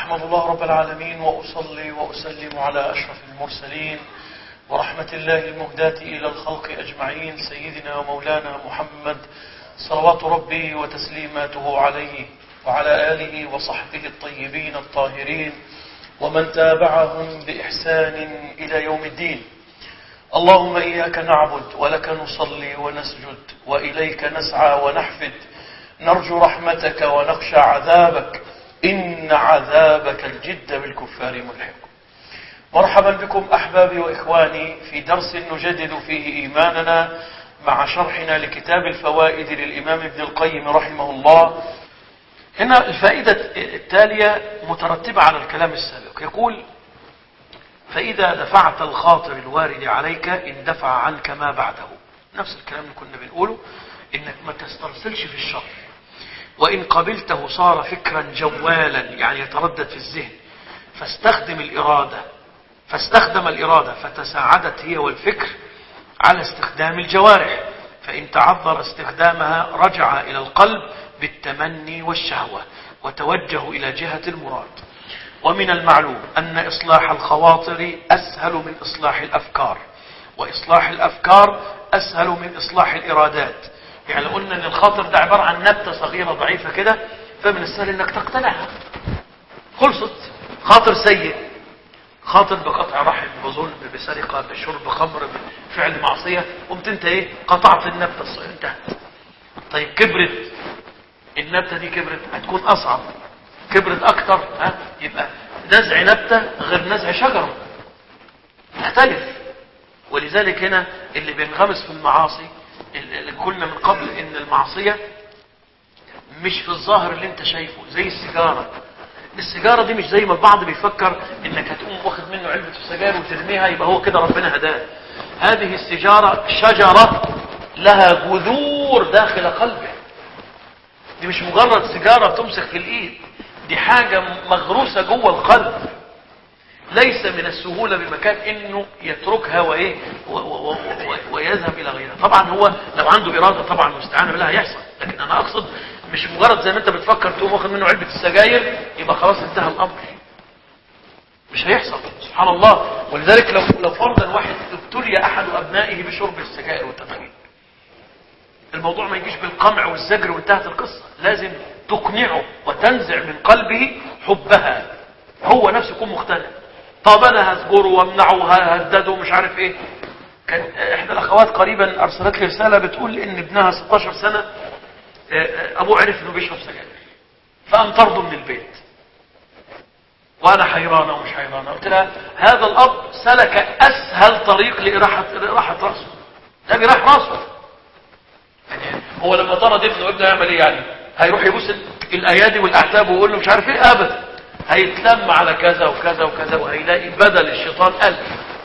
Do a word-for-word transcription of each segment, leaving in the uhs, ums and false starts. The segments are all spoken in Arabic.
أحمد الله رب العالمين وأصلي وأسلم على أشرف المرسلين ورحمة الله المهداة إلى الخلق أجمعين سيدنا ومولانا محمد صلوات ربي وتسليماته عليه وعلى آله وصحبه الطيبين الطاهرين ومن تابعهم بإحسان إلى يوم الدين. اللهم إياك نعبد ولك نصلي ونسجد وإليك نسعى ونحفد، نرجو رحمتك ونخشى عذابك، إن عذابك الجد بالكفار ملحق. مرحبا بكم أحبابي وإخواني في درس نجدد فيه إيماننا مع شرحنا لكتاب الفوائد للإمام ابن القيم رحمه الله. هنا الفائدة التالية مترتبة على الكلام السابق، يقول: فإذا دفعت الخاطر الوارد عليك اندفع عنك ما بعده. نفس الكلام اللي كنا بنقوله، إنك ما تسترسلش في الشر، وإن قبلته صار فكرا جوالا، يعني يتردد في الذهن، فاستخدم الإرادة فاستخدم الإرادة فتساعدت هي والفكر على استخدام الجوارح، فإن تعذر استخدامها رجع إلى القلب بالتمني والشهوة وتوجه إلى جهة المراد. ومن المعلوم أن إصلاح الخواطر أسهل من إصلاح الأفكار، وإصلاح الأفكار أسهل من إصلاح الإرادات. يعني لو قلنا أن الخاطر ده عبارة عن نبتة صغيرة ضعيفة كده، فمن السهل أنك تقتنعها، خلصت. خاطر سيء، خاطر بقطع رحم، بظلم، بسرقة، بشرب خمر، بفعل معصية، قمت انت ايه؟ قطعت النبتة الصغيرة، انتهت. طيب كبرت النبتة دي، كبرت هتكون أصعب، كبرت أكتر، ها؟ يبقى نزع نبتة غير نزع شجرة، يختلف. ولذلك هنا اللي بينغمس في المعاصي، اللي قلنا من قبل ان المعصية مش في الظاهر اللي انت شايفه، زي السيجارة. السيجارة دي مش زي ما البعض بيفكر انك هتقوم واخد منه علبة السجاير وترميها يبقى هو كده ربنا هداه. هذه السيجارة شجرة لها جذور داخل قلبه، دي مش مجرد سيجارة بتمسك في الايد، دي حاجة مغروسة جوه القلب. ليس من السهولة بمكان انه يتركها وايه ويذهب الى غيرها. طبعا هو لو عنده ارادة طبعا مستعان بالله هيحصل، لكن انا اقصد مش مجرد زي ما انت بتفكر تقوم واخد منه علبة السجاير يبقى خلاص انتهى الامر، مش هيحصل سبحان الله. ولذلك لو لو فرضا واحد ابتلي احد ابنائه بشرب السجاير والتدخين، الموضوع ما يجيش بالقمع والزجر وانتهت القصة، لازم تقنعه وتنزع من قلبه حبها، هو نفسه يكون مقتنع. طب انا هزجره وامنعه وهدده ومش عارف ايه. كان احدى الاخوات قريبا ارسلت لي رساله بتقول ان ابنها ستاشر سنه ابوه عرف انه بيشرب سجاير، فقام طرده من البيت. وانا حيرانه ومش حيرانه، قلت لها هذا الاب سلك اسهل طريق لاراحه راحه راسه، ده بيراح راسه. يعني هو لما طرد ابنه، ابنه يعمل ايه يعني؟ هيروح يبوس الايادي والاعتاب ويقول له مش عارف ايه؟ ابدا، هيتلم على كذا وكذا وكذا، وهيلاقي بدل الشيطان ألف.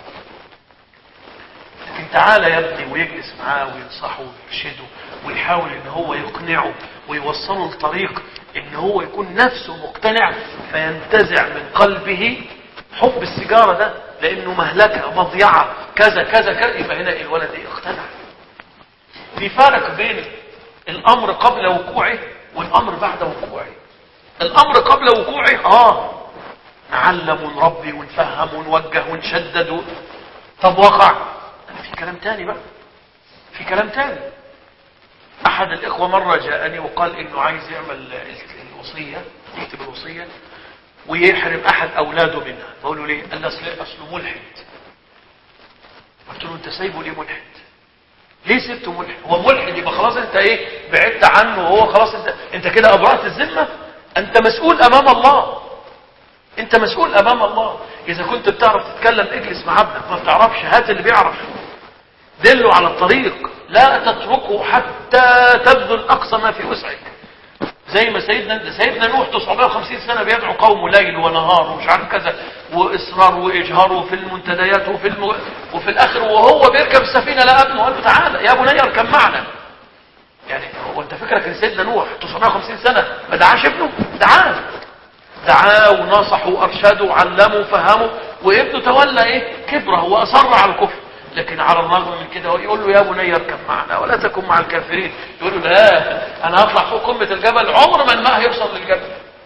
لكن تعالى يا ابني ويجلس معاه وينصحه ويرشده ويحاول ان هو يقنعه ويوصله لطريق ان هو يكون نفسه مقتنع، فينتزع من قلبه حب السيجارة ده، لانه مهلكة مضيعة كذا كذا كذا. يبقى هنا الولد اقتنع. في فرق بين الامر قبل وقوعه والامر بعد وقوعه. الامر قبل وقوعه اه نعلم ونربي ونفهم ونوجه ونشدد. طب وقع، في كلام تاني بقى، في كلام تاني. احد الاخوة مرة جاءني وقال انه عايز يعمل الوصية، يكتب الوصية ويحرم احد اولاده منها. بقول له ليه؟ قال لي اصله ملحد. قلت له انت سايبه ليه ملحد؟ ليه سبته ملحد؟ هو ملحد يبقى خلاص انت ايه؟ بعدت عنه وهو خلاص انت انت كده ابرأت الذمة. انت مسؤول امام الله، انت مسؤول امام الله. اذا كنت بتعرف تتكلم اجلس مع ابنك، ما بتعرفش هات اللي بيعرف، دله على الطريق، لا تتركه حتى تبذل اقصى ما في وسعك. زي ما سيدنا سيدنا نوح تسعمائة وخمسين سنة بيدعو قومه ليل ونهار ومش عارف كذا، واصرار واجهار في المنتديات وفي الم... وفي الاخر وهو بيركب السفينة لا ابنه قال له تعالى يا بني اركب معنا. يعني هو انت فكرك ان سيدنا نوح تسعمائة وخمسين سنة ما دعاش ابنه؟ دعاه دعاه ونصحه وارشده وعلمه وفهمه، وابنه تولى ايه؟ كبره واصر على الكفر. لكن على الرغم من كده يقول له يا بني اركب معنا ولا تكن مع الكافرين. يقول له لا، انا هطلع فوق قمة الجبل، عمر ما الماء هيوصل للجبل.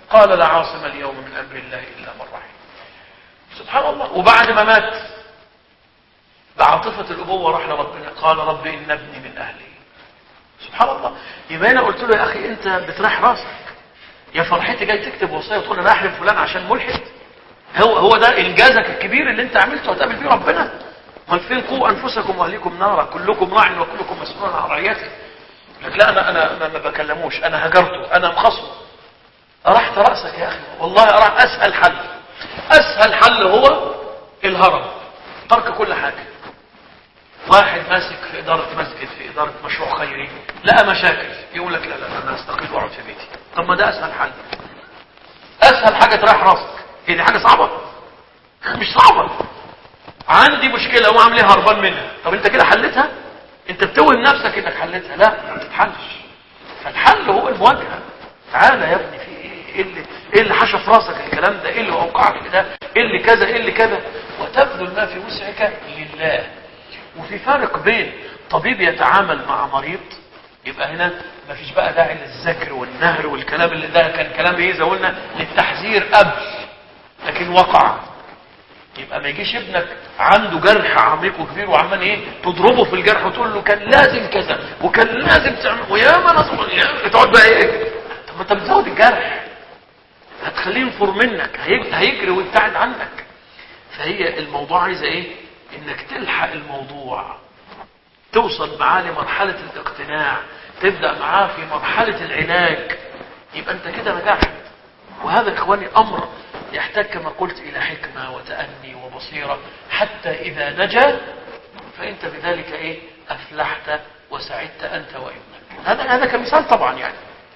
قال لا عاصم اليوم من أمر الله إلا من رحم. سبحان الله. وبعد ما مات بعاطفة الأبوة راح لربنا قال رب إن ابني من أهلي. سبحان الله. يبقى أنا قلت له يا أخي أنت بتريح راسك، يا فرحتي جاي تكتب وصية وتقول أنا أحرم فلان عشان ملحد؟ هو هو ده إنجازك الكبير اللي أنت عملته هتقابل فيه ربنا؟ قال فين قوا أنفسكم وأهليكم نارا كلكم راع وكلكم مسؤول عن رعيته. لك لا أنا أنا ما بكلموش، أنا هجرته، أنا مخصمه. أرحت رأسك يا أخي والله. أرح أسهل حل، أسهل حل هو الهرب، ترك كل حاجة. واحد ماسك في إدارة مسجد، في إدارة مشروع خيري، لقى مشاكل يقول لك لا لا أنا أستقيل وأقعد في بيتي. طب ما ده أسهل حل، أسهل حاجة تريح راسك. هي دي حاجة صعبة؟ مش صعبة. عندي مشكلة وما عاملها هربان منها، طب أنت كده حلتها؟ أنت بتوهم نفسك إنك حلتها، لا ما تتحلش. فالحل هو المواجهة. تعالى يا ابني في إيه؟ إيه اللي, إيه اللي حشف راسك الكلام ده؟ إيه اللي أوقعك في ده؟ إيه اللي كذا؟ إيه اللي كذا؟ وتبذل ما في وسعك لله. وفي فرق بين طبيب يتعامل مع مريض، يبقى هنا ما فيش بقى داعي للذكر والنهر والكلام اللي ده كان كلام ايه زي قلنا للتحذير قبل، لكن وقع. يبقى ما يجيش ابنك عنده جرح عميق وكبير وعمال ايه تضربه في الجرح وتقول له كان لازم كذا وكان لازم تعمل ويا ما نصب، تقعد بقى ايه؟ طب ما انت بتزود الجرح، هتخليه ينفر منك، هيجري ويبتعد عنك. فهي الموضوع عايزه ايه؟ انك تلحق الموضوع، توصل معاه لمرحلة الاقتناع، تبدأ معاه في مرحلة العلاج، يبقى انت كده نجحت. وهذا اخواني امر يحتاج كما قلت الى حكمة وتأني وبصيرة، حتى اذا نجا فانت بذلك ايه؟ افلحت وسعدت انت وابنك. هذا هذا كمثال طبعا يعني.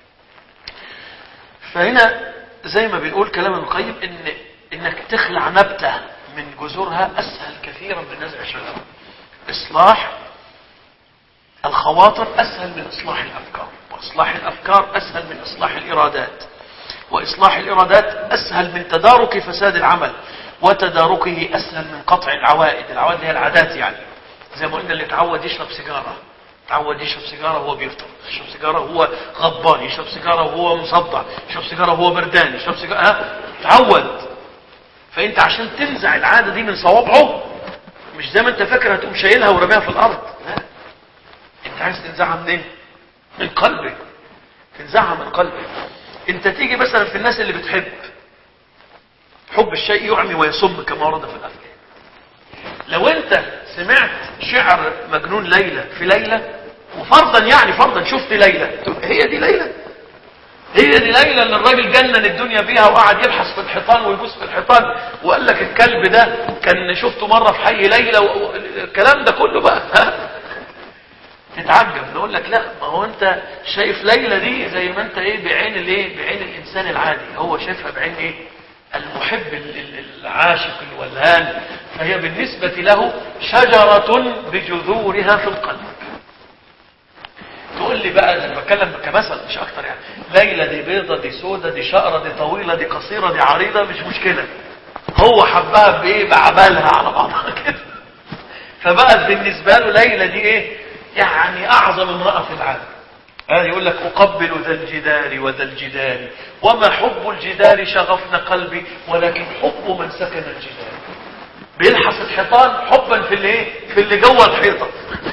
فهنا زي ما بنقول كلام ابن القيم ان انك تخلع نبتة من جذورها اسهل كثيرا من نزع شجرة. اصلاح الخواطر اسهل من اصلاح الافكار، واصلاح الافكار اسهل من اصلاح الارادات، واصلاح الارادات اسهل من تدارك فساد العمل، وتداركه اسهل من قطع العوائد. العوائد هي العادات يعني، زي ما قلنا اللي اتعود يشرب سيجارة، اتعود يشرب سيجارة وهو بيفطر، يشرب سيجارة وهو غضبان، يشرب سيجارة وهو مصدع، يشرب سيجارة وهو بردان، يشرب سيجارة ها اتعود. فانت عشان تنزع العادة دي من صوابعه مش زي ما انت فاكر هتقوم شايلها ورميها في الارض، لا، انت عايز تنزعها منين؟ من قلبك، تنزعها من قلبك. انت تيجي مثلا في الناس اللي بتحب، حب الشيء يعمي ويصم كما ورد في الافلام. لو انت سمعت شعر مجنون ليلى في ليلى، وفرضا يعني فرضا شفت ليلى، هي دي ليلى؟ هي دي ليلى اللي الراجل جنن الدنيا بيها وقعد يبحث في الحيطان ويبص في الحيطان وقال لك الكلب ده كان شفته مرة في حي ليلى والكلام ده كله بقى ها؟ تتعجب. نقول لك لا، ما هو انت شايف ليلى دي زي ما انت ايه بعين الايه بعين الانسان العادي، هو شايفها بعين ايه المحب العاشق الولهان، فهي بالنسبة له شجرة بجذورها في القلب. تقول لي بقى انا بتكلم كمثل مش اكتر يعني، ليلى دي بيضة دي سودة دي شقرة دي طويلة دي قصيرة دي عريضة مش مشكلة، هو حبها بايه بعبالها على بعضها كده. فبقت بالنسبة له ليلى دي ايه يعني اعظم امرأة في العالم. هذا يقول لك اقبل ذا الجدار وذا الجدار وما حب الجدار شغفنا قلبي ولكن حب من سكن الجدار. بيلحس الحيطان حبا في اللي ايه في اللي جوه الحيطة.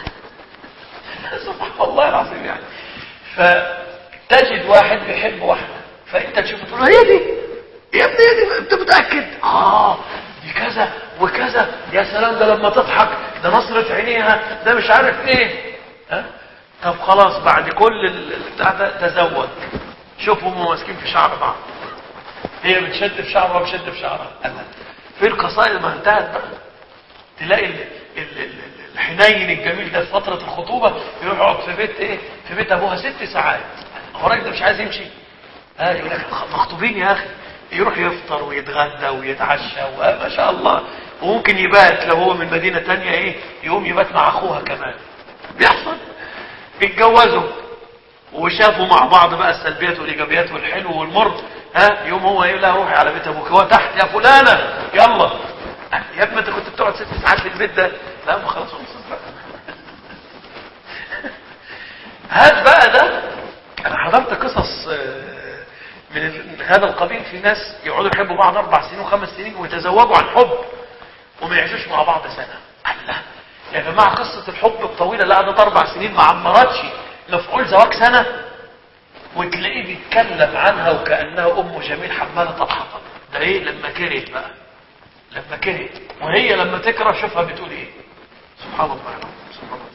سبحان الله العظيم يعني. فتجد واحد بيحب واحدة، فانت تشوف تقول هي دي يا ابني، هي دي، انت متأكد؟ اه دي كذا وكذا، يا سلام ده لما تضحك ده نصرة عينيها ده مش عارف ايه. ها طب خلاص بعد كل البتاع ده تزوج، شوفوا هم ماسكين في شعر بعض، هي بتشد في شعرها وبتشد في شعرها. في القصائد ما انتهت بقى، تلاقي ال ال ال الحنين الجميل ده في فترة الخطوبة يروح يقعد في بيت ايه في بيت ابوها ست ساعات، هو الراجل ده مش عايز يمشي؟ ها يقول لك مخطوبين يا اخي، يروح يفطر ويتغدى ويتعشى وما شاء الله، وممكن يبات لو هو من مدينة تانية ايه يقوم يبات مع اخوها كمان. بيحصل. بيتجوزوا وشافوا مع بعض بقى السلبيات والايجابيات والحلو والمر، ها يوم هو يقول لها روحي على بيت ابوك، هو تحت يا فلانة يلا يا ابني انت كنت بتقعد ست ساعات في البيت ده، لا ما خلاص خلصت بقى. هات بقى ده. انا حضرت قصص من هذا القبيل في ناس يقعدوا يحبوا بعض اربع سنين وخمس سنين ويتزوجوا عن حب وما يعيشوش مع بعض سنه. الله يا جماعه، قصه الحب الطويله اللي قعدت اربع سنين ما عمرتش مفعول زواج سنه، وتلاقيه بيتكلم عنها وكانها ام جميل حماله الحطب. ده ايه؟ لما كرهت بقى، لما كرهت. وهي لما تكره شوفها بتقول ايه. سبحان الله يا رب، سبحان الله.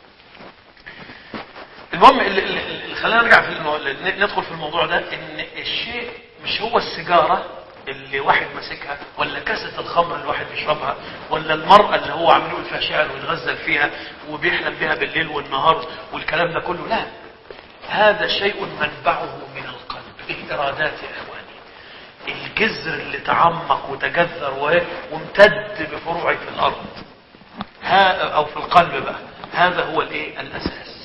المهم اللي, اللي خلينا نرجع في المو... ندخل في الموضوع ده، ان الشيء مش هو السيجاره اللي واحد ماسكها، ولا كاسه الخمر اللي واحد بيشربها، ولا المراه اللي هو عامل يقول فيها شعر ويتغزل فيها وبيحلم بها بالليل والنهار والكلام ده كله. لا، هذا شيء منبعه من القلب. الارادات يا اخواني، الجذر اللي تعمق وتجذر وامتد بفروعه في الارض او في القلب بقى، هذا هو الايه؟ الاساس.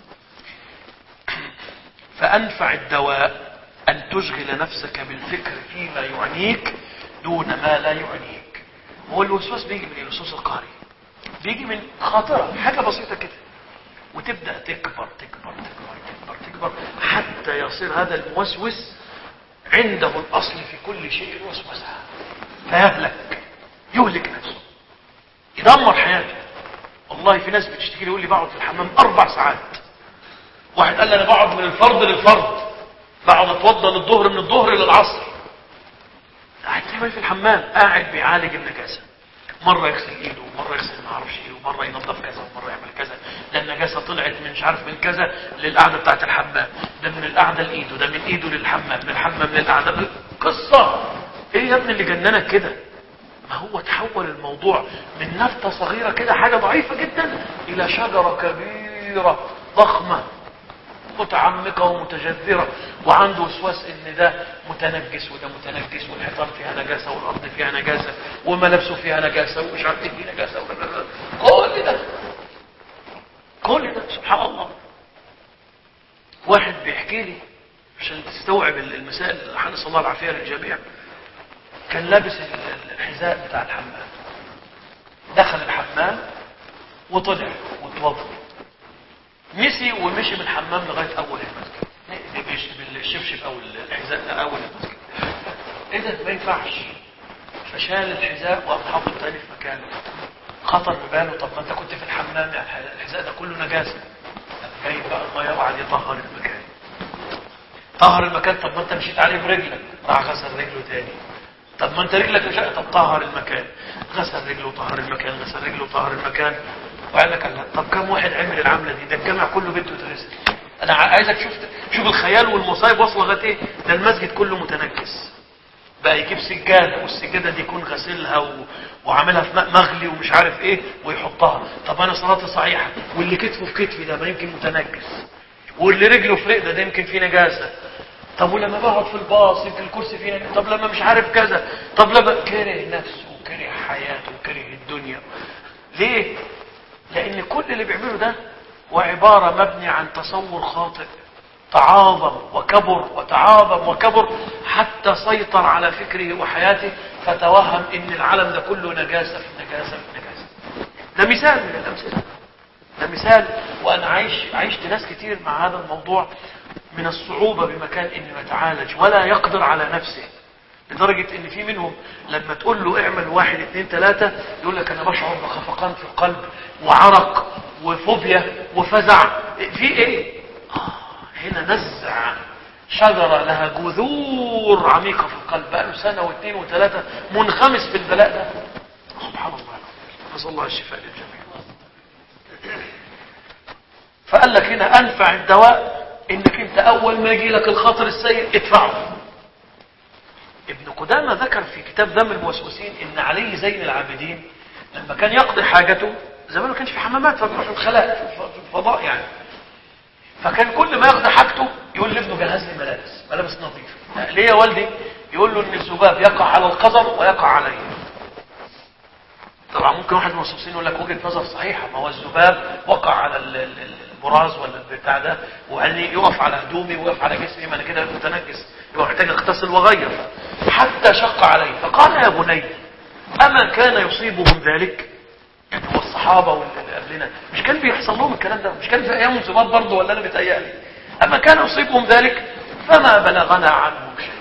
فأنفع الدواء أن تشغل نفسك بالفكر فيما يعنيك دون ما لا يعنيك. هو الوسواس بيجي من الوسواس القهري، بيجي من خاطرة حاجة بسيطة كده، وتبدأ تكبر تكبر تكبر تكبر تكبر حتى يصير هذا الموسوس عنده الأصل في كل شيء الوسوسة، فيهلك، يهلك نفسه، يدمر حياته. والله في ناس بتشتكي لي يقول لي بقعد في الحمام أربع ساعات. واحد قال لي انا بقعد من الفرض للفرض، بقعد اتوضى للظهر من الظهر للعصر. قاعد تعمل في الحمام؟ قاعد بيعالج النجاسه، مره يغسل ايده ومره يغسل ما اعرفش ايه ومره ينظف كذا ومره يعمل كذا. ده النجاسه طلعت من مش عارف من كذا للقعده بتاعت الحمام، ده من القعده لايده، ده من ايده للحمام، من الحمام للقعده. قصه ايه يا ابني اللي جننك كده؟ ما هو تحول الموضوع من نفته صغيره كده حاجه ضعيفه جدا الى شجره كبيره ضخمه متعمقة ومتجذرة، وعنده وسواس ان ده متنجس وده متنجس، والحيطان فيها نجاسة والارض فيها نجاسة وملابسه فيها نجاسة ومش عارف ايه فيه نجاسة، كل ده كل ده سبحان الله. واحد بيحكي لي عشان تستوعب المسائل، حنس الله العافية للجميع، كان لابس الحذاء بتاع الحمام، دخل الحمام وطلع وتوضى، نسي ومشي من الحمام لغايه اول المسجد بالشبشب او الحذاء اول المسجد. ايه ده؟ ما ينفعش. فشال الحذاء وقام حاطه تاني في مكانه. خطر بباله، طب ما انت كنت في الحمام، يعني الحذاء ده كله نجاسه. جاي بقى الميه وقعد يطهر المكان، طهر المكان. طب ما انت مشيت عليه برجلك، راح غسل رجله تاني. طب ما انت رجلك مش، طب طهر المكان، غسل رجله وطهر المكان، غسل رجله وطهر المكان. وقال لك الله، طب كم واحد عمل العمله دي؟ ده الجامع كله بنته تغسل. انا عايزك شوف شوف الخيال والمصايب واصله لغايه ايه. ده المسجد كله متنجس، بقى يجيب سجاده والسجاده دي يكون غسلها و... وعاملها في ماء مغلي ومش عارف ايه ويحطها. طب انا صلاتي صحيحه، واللي كتفه في كتفي ده ما يمكن متنجس، واللي رجله في رقبه ده يمكن فيه نجاسه. طب ولما بقعد في الباص يمكن الكرسي فيه نجاسه. طب لما مش عارف كذا، طب لما كره نفسه وكره حياته وكره الدنيا. ليه؟ لأن كل اللي بيعمله ده هو عبارة مبني عن تصور خاطئ، تعاظم وكبر وتعاظم وكبر حتى سيطر على فكره وحياته، فتوهم ان العالم ده كله نجاسة في نجاسة في نجاسة. ده مثال من الأمثلة، ده مثال. وأنا عايش عايشت ناس كتير مع هذا الموضوع من الصعوبة بمكان انه يتعالج ولا يقدر على نفسه، لدرجة ان في منهم لما تقول له اعمل واحد اثنين ثلاثة يقول لك انا بشعر بخفقان في القلب وعرق وفوبيا وفزع. في ايه؟ آه هنا نزع شجرة لها جذور عميقة في القلب، بقى له سنة واثنين وثلاثة منخمس في البلاء ده. سبحان الله، نسأل الله الشفاء للجميع. فقال لك هنا انفع الدواء انك انت اول ما يجي لك الخاطر السيء ادفعه. ابن قدامة ذكر في كتاب ذم الموسوسين ان علي زين العابدين لما كان يقضي حاجته زمان ما كانش في حمامات، فبيروح الخلاء في الفضاء يعني، فكان كل ما يقضي حاجته يقول لابنه جهز لي ملابس ملابس نظيفه. ليه يا والدي؟ يقول له ان الذباب يقع على القذر ويقع عليه. طبعا ممكن واحد من الموسوسين يقول لك وجهه نظر صحيحه، ما هو الذباب وقع على البراز ولا البتاع ده وقال لي يقف على هدومي ويقف على جسمي، ما انا كده متنجس، يبقى محتاج اغتسل واغير. حتى شق عليه فقال يا بني اما كان يصيبهم ذلك؟ يعني هو الصحابه واللي قبلنا مش كان بيحصل لهم الكلام ده؟ مش كان في ايامهم ذباب برضه ولا انا بيتهيألي؟ اما كان يصيبهم ذلك فما بلغنا عنهم شيء.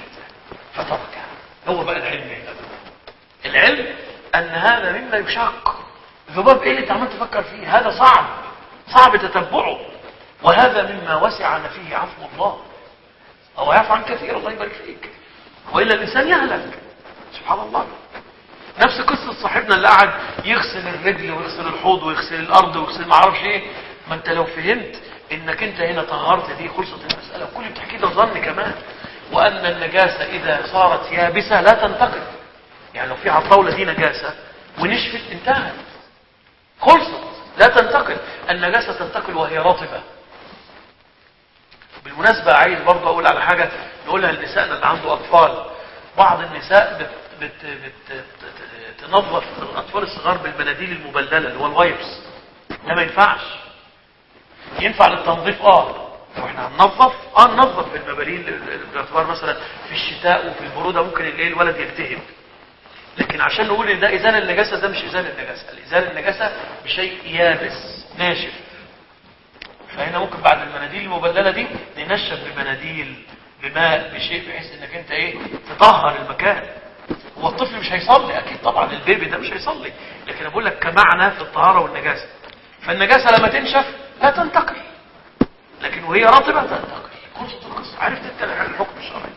فتركها. هو بقى العلم هنا. العلم ان هذا مما يشاق. ذباب ايه اللي انت عمال تفكر فيه؟ هذا صعب صعب تتبعه، وهذا مما وسعنا فيه عفو الله، او يعفو عن كثير الله يبارك فيك، والا الانسان يهلك. سبحان الله. نفس قصه صاحبنا اللي قعد يغسل الرجل ويغسل الحوض ويغسل الارض ويغسل ما اعرفش ايه. ما انت لو فهمت انك انت هنا طهرت دي خلصت المساله. كل اللي بتحكيه ده ظن كمان. وان النجاسه اذا صارت يابسه لا تنتقل. يعني لو في على الطاوله دي نجاسه ونشفت انتهت خلصت لا تنتقل. النجاسه تنتقل وهي رطبه. بالمناسبه عايز برضه اقول على حاجه نقولها لنسائنا اللي عنده اطفال. بعض النساء بت بت بت تنظف الاطفال الصغار بالمناديل المبلله اللي هو الوايبس. ده ما ينفعش. ينفع للتنظيف اه واحنا هننظف اه ننظف بالمباليل باعتبار مثلا في الشتاء وفي البروده ممكن الليل الولد يلتهب. لكن عشان نقول ان ده ازاله النجاسه، ده مش ازاله النجاسه. الازاله النجاسه بشيء يابس ناشف. فهنا ممكن بعد المناديل المبلله دي ننشف بمناديل بماء بشيء بحيث انك انت ايه تطهر المكان. هو الطفل مش هيصلي اكيد طبعا، البيبي ده مش هيصلي، لكن انا بقول لك كمعنى في الطهاره والنجاسه. فالنجاسه لما تنشف لا تنتقل، لكن وهي رطبه تنتقل. خلصت القصه. عرفت انت الحكم الشرعي.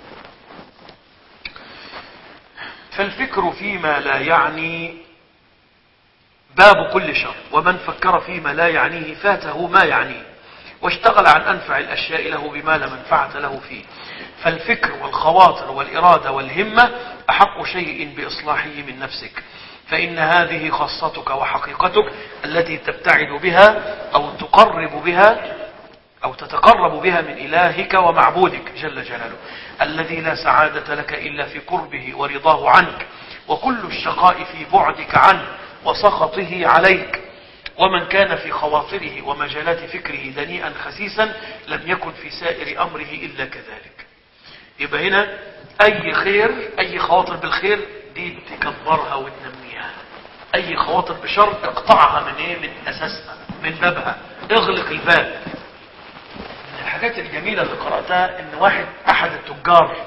فالفكر فيما لا يعني باب كل شر، ومن فكر فيما لا يعنيه فاته ما يعنيه، واشتغل عن أنفع الأشياء له بما لا منفعة له فيه. فالفكر والخواطر والإرادة والهمة أحق شيء بإصلاحه من نفسك، فإن هذه خاصتك وحقيقتك التي تبتعد بها أو تقرب بها أو تتقرب بها من إلهك ومعبودك جل جلاله، الذي لا سعادة لك إلا في قربه ورضاه عنك، وكل الشقاء في بعدك عنه وسخطه عليك. ومن كان في خواطره ومجالات فكره دنيئا خسيسا لم يكن في سائر أمره إلا كذلك. يبقى هنا أي خير، أي خواطر بالخير دي تكبرها وتنميها. أي خواطر بشر تقطعها من إيه؟ من أساسها، من بابها، اغلق الباب. من الحاجات الجميلة اللي قرأتها إن واحد أحد التجار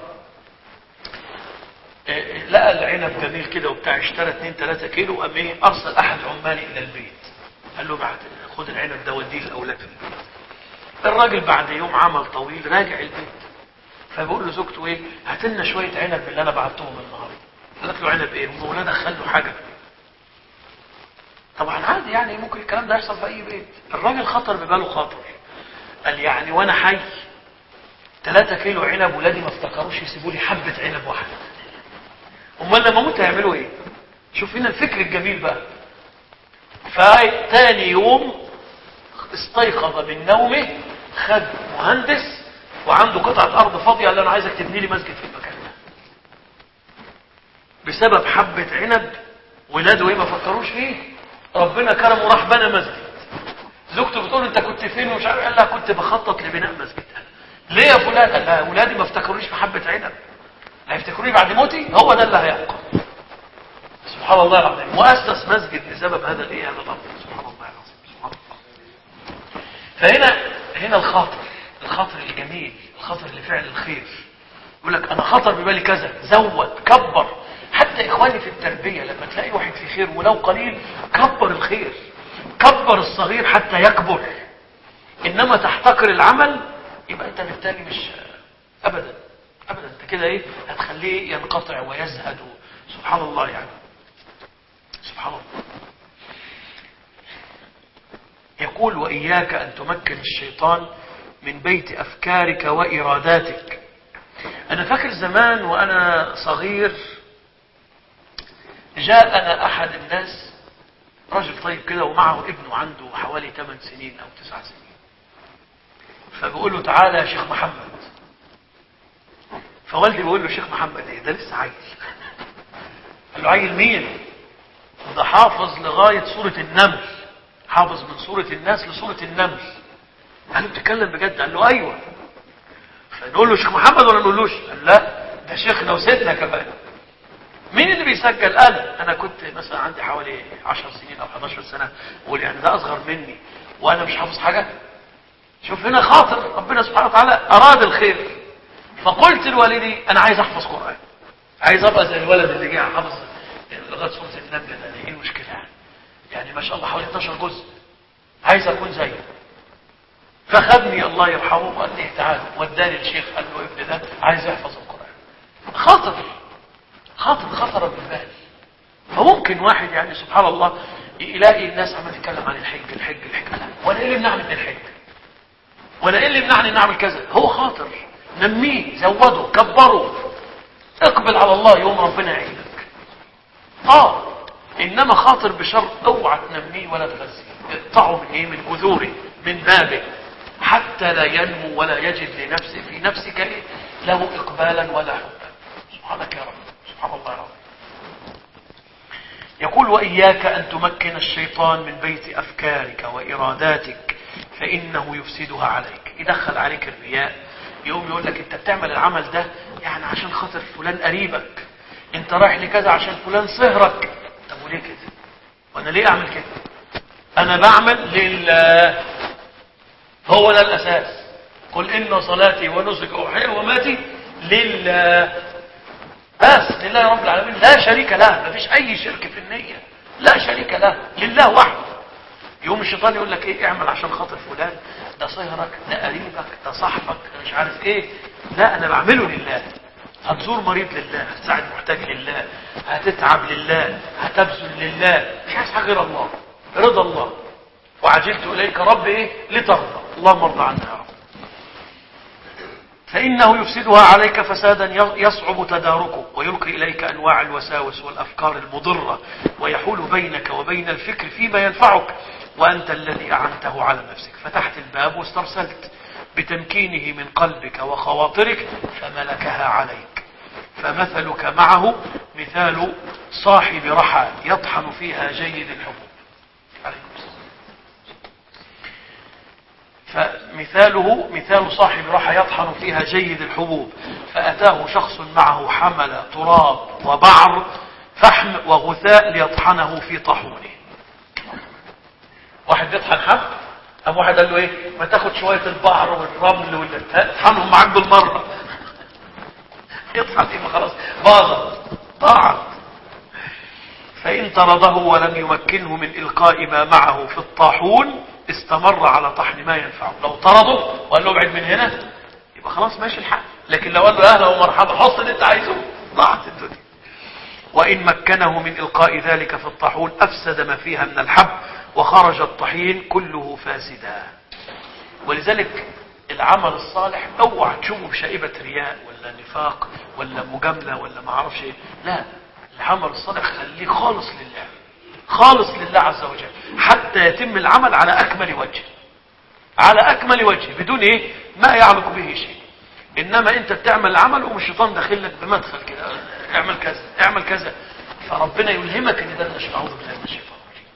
لقى العنب جميل كده وبتاع، اشترى اتنين تلاتة كيلو، وقام ايه ارسل احد عمالي الى البيت قال له بعد خد العنب ده وديه لاولاد في البيت. الراجل بعد يوم عمل طويل راجع البيت، فبيقول له زوجته ايه هات لنا شويه عنب اللي انا بعتهم النهارده. قالت له عنب ايه؟ ولا دخل له حاجه. طبعا عادي يعني ممكن الكلام ده يحصل في اي بيت. الراجل خطر بباله خاطر، قال يعني وانا حي تلاتة كيلو عنب ولادي ما افتكروش يسيبوا لي حبه عنب واحده، امال لما اموت هيعملوا ايه؟ شوف هنا الفكر الجميل بقى. فتاني يوم استيقظ من نومه، خد مهندس وعنده قطعه ارض فاضيه، قال له انا عايزك تبني لي مسجد في المكان ده. بسبب حبه عنب ولاده ايه ما فكروش فيه، ربنا كرمه وراح بنى مسجد. زوجته بتقول انت كنت فين ومش عارف، قال لها كنت بخطط لبناء مسجد. ليه يا فلان؟ قال لها ولادي ما افتكروش في حبه عنب، هيفتكروني بعد موتي، هو ده اللي هيبقى. سبحان الله العظيم. واسس مسجد بسبب هذا الايه هذا الامر. سبحان الله العظيم. سبحان الله. فهنا هنا الخاطر، الخاطر الجميل، الخاطر لفعل الخير. يقول لك انا خطر ببالي كذا، زود كبر. حتى اخواني في التربيه لما تلاقي واحد في خير ولو قليل كبر الخير، كبر الصغير حتى يكبر. انما تحتقر العمل يبقى انت بالتالي مش ابدا ابدا انت كده ايه هتخليه ينقطع ويزهد. سبحان الله يعني. سبحان الله. يقول وإياك أن تمكن الشيطان من بيت أفكارك وإراداتك. أنا فاكر زمان وأنا صغير جاءنا أحد الناس رجل طيب كده ومعه ابنه عنده حوالي ثمان سنين أو تسع سنين، فبقول له تعالى يا شيخ محمد. فوالدي بيقول له شيخ محمد ايه ده لسه عيل. قال له عيل مين؟ ده حافظ لغاية سورة النمل، حافظ من سورة الناس لسورة النمل. قال له بتتكلم بجد؟ قال له ايوه. فنقول له شيخ محمد ولا نقولوش؟ قال لا ده شيخنا وسيدنا كمان. مين اللي بيسجل؟ انا انا كنت مثلا عندي حوالي عشر سنين او حداشر سنة، اقول يعني ده اصغر مني وانا مش حافظ حاجة. شوف هنا خاطر ربنا سبحانه وتعالى اراد الخير. فقلت لوالدي انا عايز احفظ قرآن. عايز ابقى زي الولد اللي جه حافظ لغايه سوره النمل ده، ايه المشكله يعني؟ يعني ما شاء الله حوالي اتناشر جزء، عايز اكون زيه. فخدني الله يرحمه وقال لي تعال، وداني الشيخ قال له ابني ده عايز يحفظ القران. خاطر خاطر خطر بالبال. فممكن واحد يعني سبحان الله يلاقي الناس عمال تتكلم عن الحج الحج الحج، لا وانا ايه اللي يمنعني من الحج؟ وانا ايه اللي يمنعني ان اعمل كذا؟ هو خاطر، نميه، زوده، كبره، اقبل على الله يوم ربنا يعينك. اه انما خاطر بشر اوعى تنميه ولا تغذيه، اقطعه من ايه؟ من جذوره، من بابه، حتى لا ينمو ولا يجد لنفسه في نفسك إيه؟ له اقبالا ولا حبا. سبحانك يا رب، سبحان الله يا رب. يقول وإياك أن تمكن الشيطان من بيت أفكارك وإراداتك فإنه يفسدها عليك. يدخل عليك الرياء، يقوم يقول لك انت بتعمل العمل ده يعني عشان خاطر فلان قريبك، انت رايح لكذا عشان فلان صهرك. طب وليه كده؟ وانا ليه اعمل كده؟ انا بعمل لله، هو ده الاساس. قل ان صلاتي ونسكي ومحياي ومماتي لله، بس لله رب العالمين، لا شريك له، ما فيش اي شرك في النية، لا شريك له، لله وحده. يوم الشيطان يقول لك ايه؟ اعمل عشان خاطر فلان، ده صهرك، ده قريبك، ده صاحبك، ده مش عارف ايه. لا، انا بعمله لله. هتزور مريض لله، هتساعد محتاج لله، هتتعب لله، هتبذل لله، مش عايز حاجه غير الله، رضا الله. وعجلت اليك رب ايه؟ لترضى. اللهم ارضى عنا يا رب. فإنه يفسدها عليك فسادا يصعب تداركه، ويلقي إليك أنواع الوساوس والأفكار المضرة، ويحول بينك وبين الفكر فيما ينفعك، وأنت الذي أعنته على نفسك. فتحت الباب واسترسلت بتمكينه من قلبك وخواطرك فملكها عليك. فمثلك معه مثال صاحب رحى يطحن فيها جيد الحبوب. عليكم السلام. فمثاله مثال صاحب رحى يطحن فيها جيد الحبوب، فأتاه شخص معه حمل تراب وبعر فحم وغثاء ليطحنه في طاحونه. واحد يطحن حب، أم واحد قال له ايه؟ ما تاخد شوية البعر والرمل وتطحنهم معاك بالمرة. يطحن ايه؟ ما خلاص باظت ضاعت. فإن طرده ولم يمكنه من إلقاء ما معه في الطاحون استمر على طحن ما ينفعه. لو طرده وقال له ابعد من هنا يبقى خلاص ماشي الحال، لكن لو قال له اهلا ومرحبا حصل اللي انت عايزه ضاعت الدنيا. وإن مكنه من إلقاء ذلك في الطاحون أفسد ما فيها من الحب وخرج الطحين كله فاسدا. ولذلك العمل الصالح اوعى تشوفه بشائبة رياء ولا نفاق ولا مجاملة ولا ما اعرفش ايه، لا، العمل الصالح خليه خالص لله، خالص لله عز وجل، حتى يتم العمل على أكمل وجه، على أكمل وجه بدون إيه؟ ما يعلق به شيء. إنما أنت بتعمل العمل والشيطان داخل لك بمدخل كده، اعمل كذا اعمل كذا، فربنا يلهمك أن ده النشيطان. أعوذ بالله من الشيطان الرجيم.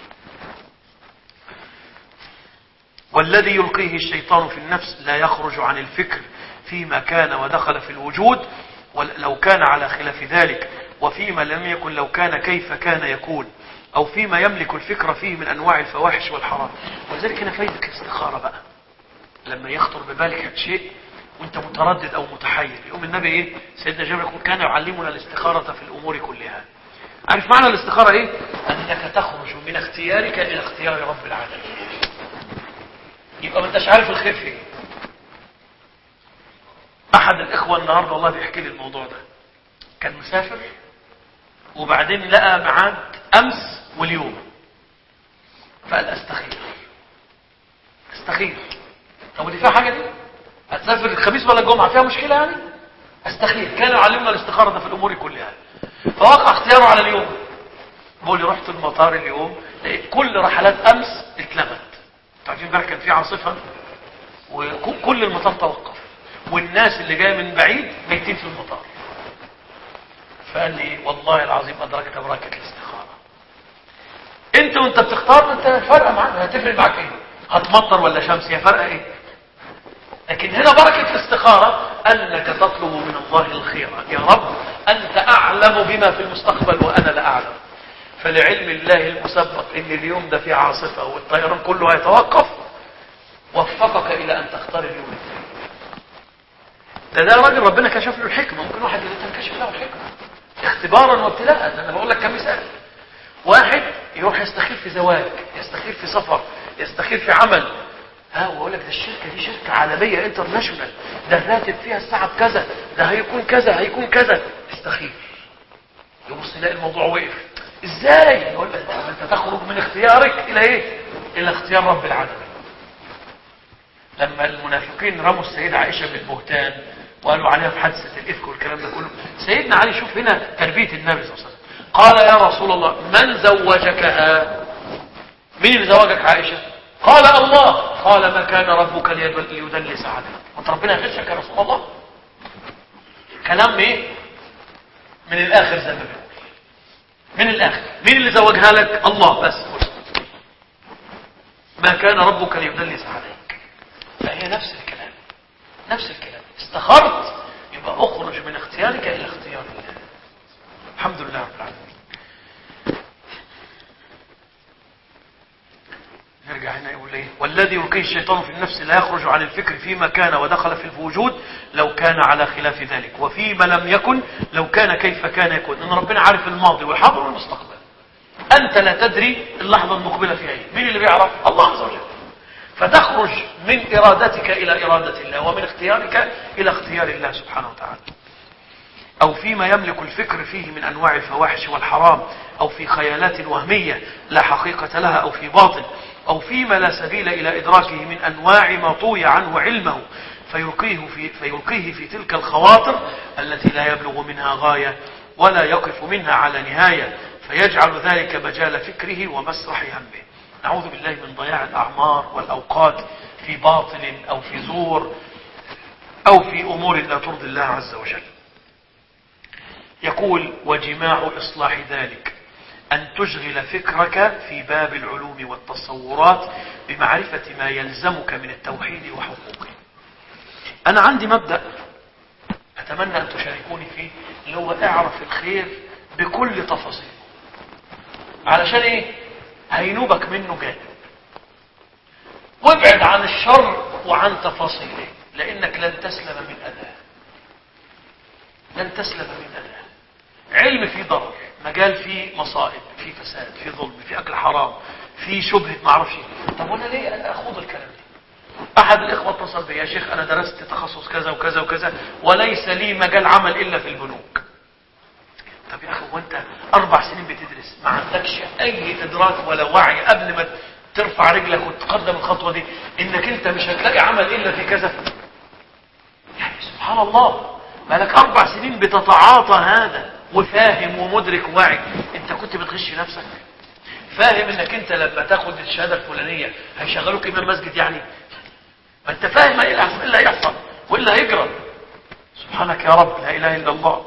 والذي يلقيه الشيطان في النفس لا يخرج عن الفكر فيما كان ودخل في الوجود ولو كان على خلاف ذلك، وفيما لم يكن لو كان كيف كان يكون، أو فيما يملك الفكر فيه من أنواع الفواحش والحرام. ولذلك هنا فايدة الاستخارة بقى. لما يخطر ببالك شيء وانت متردد أو متحير، يقوم النبي إيه؟ سيدنا جابر يقول كان يعلمنا الاستخارة في الأمور كلها. عارف معنى الاستخارة إيه؟ أنك تخرج من اختيارك إلى اختيار رب العالمين. يبقى ما انتش عارف الخير فين. أحد الإخوة النهاردة والله بيحكي لي الموضوع ده، كان مسافر وبعدين لقى ميعاد أمس واليوم، فقال استخير استخير. طب ودي فيها حاجة دي؟ هتسافر الخميس ولا الجمعة فيها مشكلة يعني؟ استخير. كان يعلمنا الاستخارة في الأمور كلها. فوقع اختياره على اليوم. بقول لي رحت المطار اليوم لقيت كل رحلات أمس اتلغت. تعرفين امبارح كان في عاصفة وكل المطار توقف، والناس اللي جايه من بعيد ميتين في المطار. فقال لي والله العظيم أدركت بركة الاستخارة. انت وانت بتختار انت فرقة معاك، هتفرق معاك ايه؟ هتمطر ولا شمس، هي فرقة ايه؟ لكن هنا بركة الاستخارة انك تطلب من الله الخير. يا رب انت اعلم بما في المستقبل وانا لا اعلم، فلعلم الله المسبق ان اليوم ده في عاصفة والطيران كله هيتوقف، وفقك الى ان تختار اليوم الثاني. ده ده راجل ربنا كشف له الحكمة. ممكن واحد تنكشف له الحكمة اختبارا وابتلاء. انا بقول لك كم مثال. واحد يروح يستخير في زواج، يستخير في سفر، يستخير في عمل، ها واقول لك ده الشركه دي شركه عالميه انترناشونال، ده الراتب فيها الساعه بكذا، ده هيكون كذا هيكون كذا، استخير. يبص يلاقي الموضوع وقف. ازاي؟ يقول لك انت تخرج من اختيارك الى ايه؟ الى اختيار رب العالمين. لما المنافقين رموا السيده عائشه بالبهتان وقالوا عليها في حادثه الافك والكلام ده كله، سيدنا علي شوف هنا تربيه النبي صلى الله عليه وسلم، قال يا رسول الله من زوجكها؟ مين اللي زوجك عائشه؟ قال الله. قال ما كان ربك ليدلس عليك؟ وانت ربنا يغشك يا رسول الله؟ كلام ايه من الاخر زي ما بيقول، من الاخر. مين اللي زوجها لك؟ الله بس. ما كان ربك ليدلس عليك. فهي نفس الكلام، نفس الكلام. استخرت يبقى اخرج من اختيارك الى اختيار الله. الحمد لله رب العالمين. نرجع هنا يقول ايه؟ والذي يلقيه الشيطان في النفس لا يخرج عن الفكر فيما كان ودخل في الوجود لو كان على خلاف ذلك، وفيما لم يكن لو كان كيف كان يكون. ان ربنا عارف الماضي والحاضر والمستقبل. انت لا تدري اللحظه المقبله فيها ايه. مين اللي بيعرف؟ الله عز وجل. فتخرج من ارادتك الى اراده الله، ومن اختيارك الى اختيار الله سبحانه وتعالى. أو فيما يملك الفكر فيه من أنواع الفواحش والحرام، أو في خيالات وهمية لا حقيقة لها، أو في باطل، أو فيما لا سبيل إلى إدراكه من أنواع ما طوي عنه علمه فيلقيه في, فيلقيه في تلك الخواطر التي لا يبلغ منها غاية ولا يقف منها على نهاية، فيجعل ذلك مجال فكره ومسرح همه. نعوذ بالله من ضياع الأعمار والأوقات في باطل أو في زور أو في أمور لا ترضي الله عز وجل. يقول وجماع إصلاح ذلك أن تشغل فكرك في باب العلوم والتصورات بمعرفة ما يلزمك من التوحيد وحقوقه. أنا عندي مبدأ أتمنى أن تشاركوني فيه، اللي هو اعرف الخير بكل تفاصيله. علشان إيه؟ هينوبك منه جانب، وابعد عن الشر وعن تفاصيله، لأنك لن تسلم من أذاه، لن تسلم من أذاه. علم فيه ضرر، مجال فيه مصائب، فيه فساد، فيه ظلم، فيه أكل حرام، فيه شبهة معرفش. طب وانا ليه أنا أخوض الكلام ده؟ أحد الإخوة اتصل بي، يا شيخ أنا درست تخصص كذا وكذا وكذا وليس لي مجال عمل إلا في البنوك. طب يا أخي وانت أربع سنين بتدرس ما عندكش أي إدراك ولا وعي قبل ما ترفع رجلك وتقدم الخطوة دي إنك أنت مش هتلاقي عمل إلا في كذا؟ يعني سبحان الله، بقالك أربع سنين بتتعاطى هذا وفاهم ومدرك واعي. انت كنت بتغش نفسك؟ فاهم انك انت لما تاخد الشهاده الفلانيه هيشغلوك امام مسجد؟ يعني ما انت فاهم ايه اللي هيحصل والا هيجرى. سبحانك يا رب، لا اله الا الله.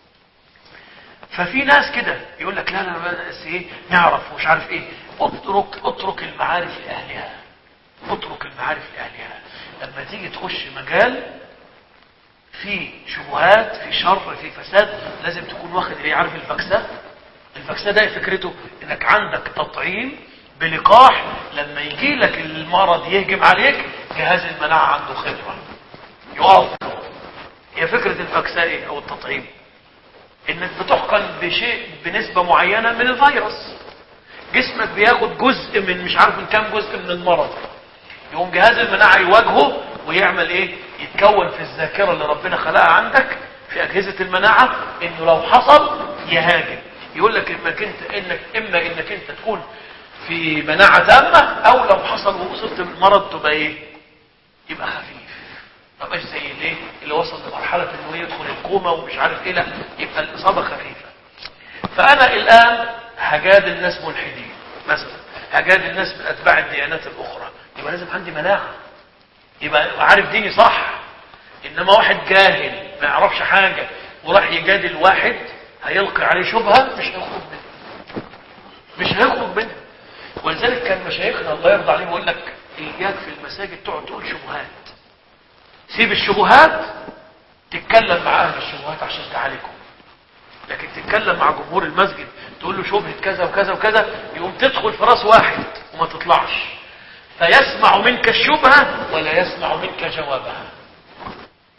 ففي ناس كده يقول لك لا لا بس ايه نعرف ومش عارف ايه. اترك اترك المعارف لاهلها، اترك المعارف لاهلها. لما تيجي تخش مجال في شبهات، في شر، في فساد، لازم تكون واخد ايه؟ عارف الفاكسة؟ الفاكسة ده فكرته انك عندك تطعيم بلقاح، لما يجي لك المرض يهجم عليك جهاز المناعة عنده خبرة يقف. هي فكرة الفاكسة ايه او التطعيم؟ انك بتحقن بشيء بنسبة معينة من الفيروس، جسمك بياخد جزء من مش عارف من كام جزء من المرض، يقوم جهاز المناعة يواجهه ويعمل ايه؟ يتكون في الذاكرة اللي ربنا خلقها عندك في أجهزة المناعة انه لو حصل يهاجم. يقول لك انك انت انك اما انك انت تكون في مناعة تامة، او لو حصل ووصلت بالمرض تبقى ايه؟ يبقى خفيف، ما بقاش زي الايه اللي وصل لمرحلة انه يدخل الكوما ومش عارف ايه، لا يبقى الاصابة خفيفة. فانا الان هجادل الناس ملحدين مثلا، هجادل الناس من اتباع الديانات الاخرى، يبقى لازم عندي مناعة، يبقى عارف ديني صح. انما واحد جاهل ما يعرفش حاجة وراح يجادل واحد هيلقي عليه شبهة مش هيخرج منها، مش هيخرج منها. ولذلك كان مشايخنا الله يرضى عليهم يقول لك اياك في المساجد تقعد تقول شبهات، سيب الشبهات تتكلم مع اهل الشبهات عشان تعالجهم. لكن تتكلم مع جمهور المسجد تقول له شبهة كذا وكذا وكذا، يقوم تدخل في راس واحد وما تطلعش، فيسمع منك الشبهة ولا يسمع منك جوابها.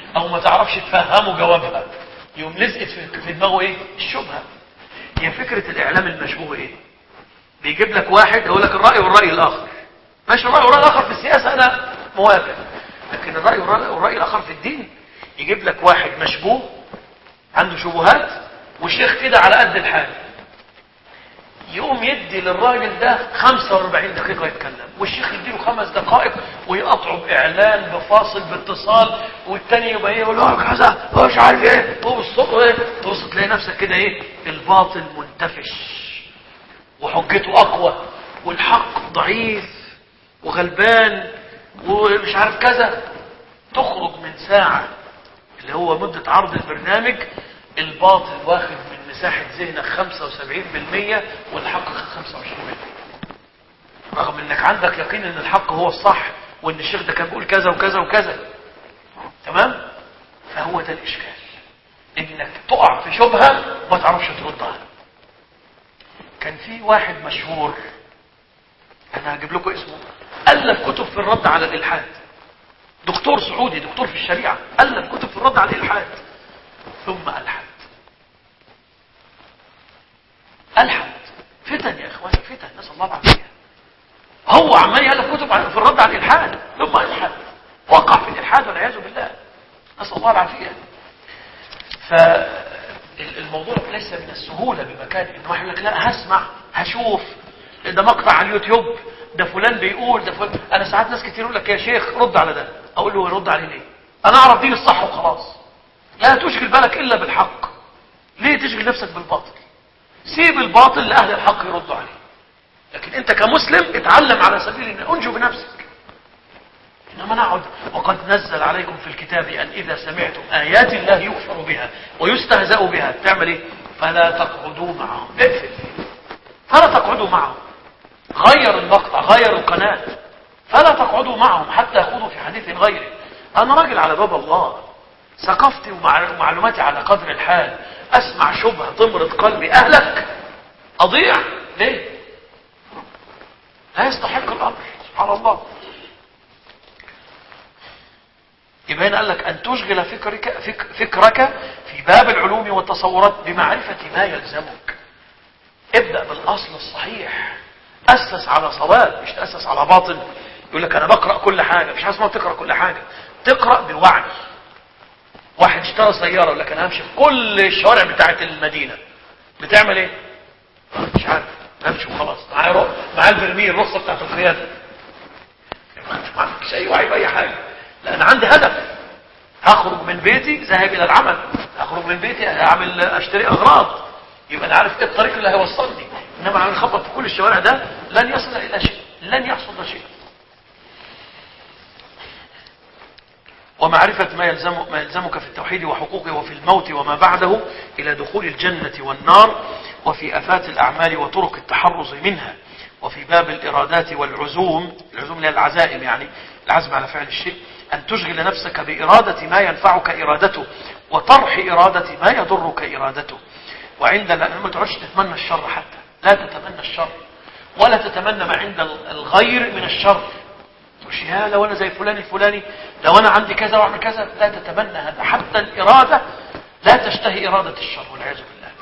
او ما تعرفش تفهمه جوابها، يوم لزقت في دماغه ايه؟ الشبهه. هي فكره الاعلام المشبوه ايه؟ بيجيب لك واحد يقول لك الراي والراي الاخر، ماشي، الراي والراي الاخر في السياسه انا موافق، لكن الراي والراي الاخر في الدين يجيب لك واحد مشبوه عنده شبهات وشيخ كده على قد الحال، يقوم يدي للراجل ده خمسة وأربعين دقيقة يتكلم، والشيخ يديله خمس دقائق ويقطعه بإعلان بفاصل باتصال، والتاني يبقى ايه يقول له كذا مش عارف ايه وبالصوت ايه، توصل تلاقي نفسك كده ايه، الباطل منتفش وحجته أقوى والحق ضعيف وغلبان ومش عارف كذا. تخرج من ساعة اللي هو مدة عرض البرنامج الباطل واخد من مساحة ذهنك خمسة وسبعين بالمية والحق خمسة وعشرين بالمية، رغم انك عندك يقين ان الحق هو الصح وان الشيخ ده كان بيقول كذا وكذا وكذا. تمام؟ فهو ده الاشكال، انك تقع في شبهة ما تعرفش تردها. كان في واحد مشهور انا هجيب لكم اسمه، ألف كتب في الرد على الإلحاد، دكتور سعودي، دكتور في الشريعة، ألف كتب في الرد على الإلحاد، ثم ألحد. ألحد فتن يا إخواني، فتن، نسأل الله العافية. هو عمال يألف كتب في الرد على الإلحاد ثم ألحد، وقع في الإلحاد والعياذ بالله، نسأل الله العافية. فالموضوع ليس من السهولة بمكان إنه واحد يقول لك لا هسمع هشوف، ده مقطع على اليوتيوب، ده فلان بيقول، ده فلان. انا ساعات ناس كتير يقول لك يا شيخ رد على ده، اقول له يرد عليه ليه؟ انا اعرف دين الصح وخلاص. لا تشغل بالك الا بالحق، ليه تشغل نفسك بالباطل؟ سيب الباطل لاهل الحق يردوا عليه، لكن انت كمسلم اتعلم على سبيل ان انجو بنفسك. انما نقعد وقد نزل عليكم في الكتاب ان اذا سمعتم ايات الله يكفر بها ويستهزأ بها تعمل ايه؟ فلا تقعدوا معهم، اقفل، فلا تقعدوا معهم، غير المقطع، غير القناة، فلا تقعدوا معهم حتى يخوضوا في حديث غيره. انا راجل على باب الله، ثقافتي ومعلوماتي على قدر الحال، اسمع شبهة تمرض قلبي اهلك اضيع ليه؟ لا يستحق الامر، سبحان الله. يبقى هنا قال لك ان تشغل فكرك, فك فكرك في باب العلوم والتصورات بمعرفة ما يلزمك. ابدأ بالاصل الصحيح، أسس على صواب، مش تأسس على باطل. يقول لك أنا بقرأ كل حاجة، مش حاسس ما تقرأ كل حاجة، تقرأ بوعي. واحد اشترى سيارة يقول لك أنا همشي في كل الشوارع بتاعة المدينة، بتعمل إيه؟ مش عارف، همشي وخلاص، معايا روح معايا البرميل، الرخصة بتاعة القيادة، ما عندكش أي وعي بأي حاجة. لا أنا عندي هدف، هخرج من بيتي ذاهب إلى العمل، هخرج من بيتي أعمل أشتري أغراض، يبقى أنا عارف إيه الطريق اللي هيوصلني. إنما عم نخبط في كل الشوارع ده لن يصل إلى شيء، لن يحصل شيء. ومعرفة ما يلزم ما يلزمك في التوحيد وحقوقه وفي الموت وما بعده إلى دخول الجنة والنار، وفي آفات الأعمال وطرق التحرز منها، وفي باب الإرادات والعزوم، العزوم اللي هي العزائم يعني العزم على فعل الشيء، أن تشغل نفسك بإرادة ما ينفعك إرادته وطرح إرادة ما يضرك إرادته. وعند ما تقعدش تتمنى الشر، حتى لا تتمنى الشر ولا تتمنى ما عند الغير من الشر. مش يا لو انا زي فلان الفلاني، لو انا عندي كذا واعمل كذا، لا تتمنى هذا. حتى الإرادة لا تشتهي إرادة الشر والعياذ بالله.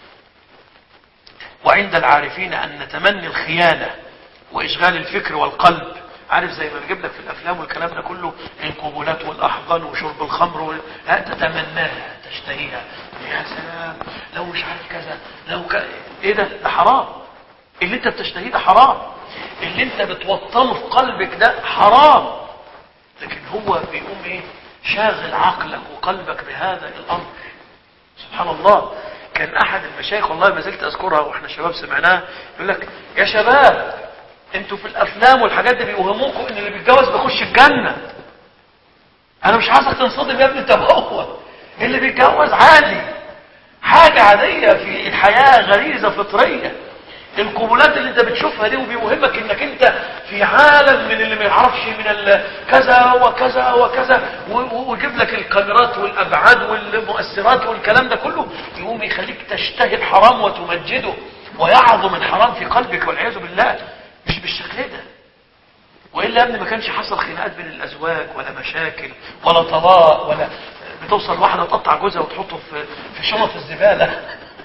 وعند العارفين أن نتمني الخيانة وإشغال الفكر والقلب، عارف زي ما بيجيب لك في الأفلام والكلام ده كله، القبولات والأحضان وشرب الخمر و... لا تتمناها تشتهيها، يا سلام لو مش عارف كذا، لو ك... ايه ده؟ ده حرام. اللي انت بتشتهيه ده حرام، اللي انت بتوطنه في قلبك ده حرام. لكن هو بيقوم ايه؟ شاغل عقلك وقلبك بهذا الامر. سبحان الله. كان احد المشايخ والله ما زلت اذكرها واحنا شباب سمعناها، يقول لك يا شباب انتوا في الافلام والحاجات دي بيوهموكم ان اللي بيتجوز بيخش الجنة. انا مش عايزك تنصدم يا ابني، انت هو اللي بيتجوز عادي، حاجة عادية في الحياة، غريزة فطرية. القبولات اللي انت بتشوفها دي وبيوهمك انك انت في عالم من اللي ما يعرفش من كذا وكذا وكذا، ويجيب لك الكاميرات والابعاد والمؤثرات والكلام ده كله، يقوم يخليك تشتهي الحرام وتمجده ويعظم الحرام في قلبك والعياذ بالله. مش بالشكل ده، والا يا ابني ما كانش حصل خناقات بين الازواج ولا مشاكل ولا طلاق ولا توصل واحدة تقطع جوزها وتحطه في في شنط الزبالة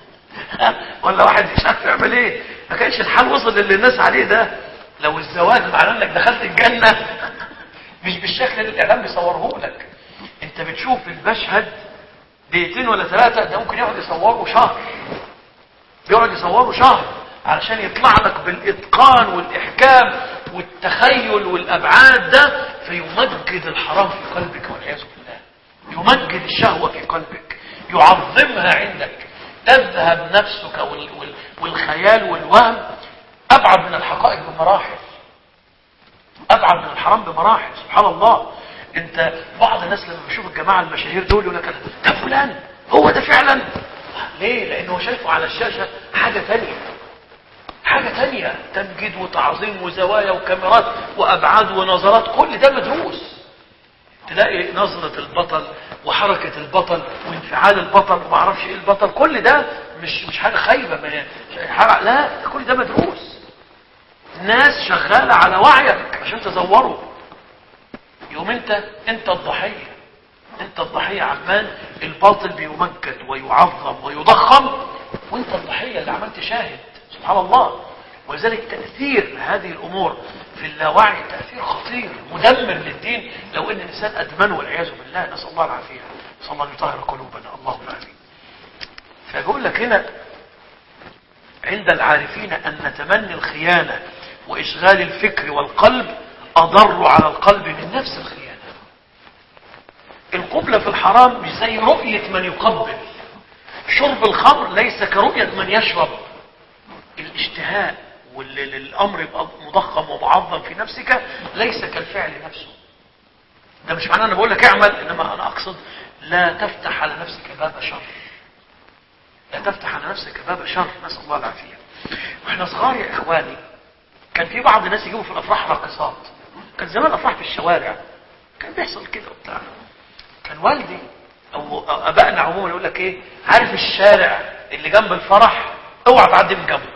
ولا واحد مش عارف يعمل ايه. ما كانش الحال وصل للي الناس عليه ده. لو الزواج معناه انك دخلت الجنة مش بالشكل اللي الاعلام بيصوره لك. انت بتشوف المشهد دقيقتين ولا ثلاثة، ده ممكن يقعد يصوره شهر، يقعد يصوره شهر علشان يطلع لك بالاتقان والاحكام والتخيل والابعاد ده، فيمجد الحرام في قلبك والعياذ بالله، يمجد الشهوة في قلبك، يعظمها عندك، تذهب نفسك والخيال والوهم ابعد من الحقائق بمراحل، ابعد من الحرام بمراحل. سبحان الله. انت بعض الناس لما بيشوف الجماعه المشاهير دول يقول لك ده فلان، هو ده فعلا. ليه؟ لانه شايفه على الشاشه حاجه ثانيه، حاجه ثانيه، تمجيد وتعظيم وزوايا وكاميرات وابعاد ونظرات، كل ده مدروس. تلاقي نظره البطل وحركه البطل وانفعال البطل وما اعرفش ايه البطل، كل ده مش مش حاجه خايبه، ما لا، كل ده مدروس. ناس شغاله على وعيك عشان تزوره. يوم انت انت الضحيه، انت الضحيه عمال الباطل بيمجد ويعظم ويضخم، وانت الضحيه اللي عمال تشاهد. سبحان الله. ولذلك تاثير هذه الامور في اللاوعي تاثير خطير مدمر للدين لو ان الانسان ادمنه والعياذ بالله. نسال الله العافيه، نسال الله ان يطهر قلوبنا. اللهم امين. فبقول لك هنا عند العارفين ان تمني الخيانه واشغال الفكر والقلب أضر على القلب من نفس الخيانة. القبلة في الحرام مش زي رؤية من يقبل. شرب الخمر ليس كرؤية من يشرب. الاشتهاء والأمر يبقى مضخم ومعظم في نفسك ليس كالفعل نفسه. ده مش معناه أنا بقول لك اعمل، إنما أنا أقصد لا تفتح على نفسك باب شر، لا تفتح على نفسك باب شر. نسأل الله العافية. وإحنا صغار يا إخواني كان في بعض الناس يجيبوا في الأفراح راقصات. كان زمان الأفراح في الشوارع كان بيحصل كده وبتاع. كان والدي أو أبائنا عموما يقول لك إيه، عارف الشارع اللي جنب الفرح اوعى تعدي من جنبه.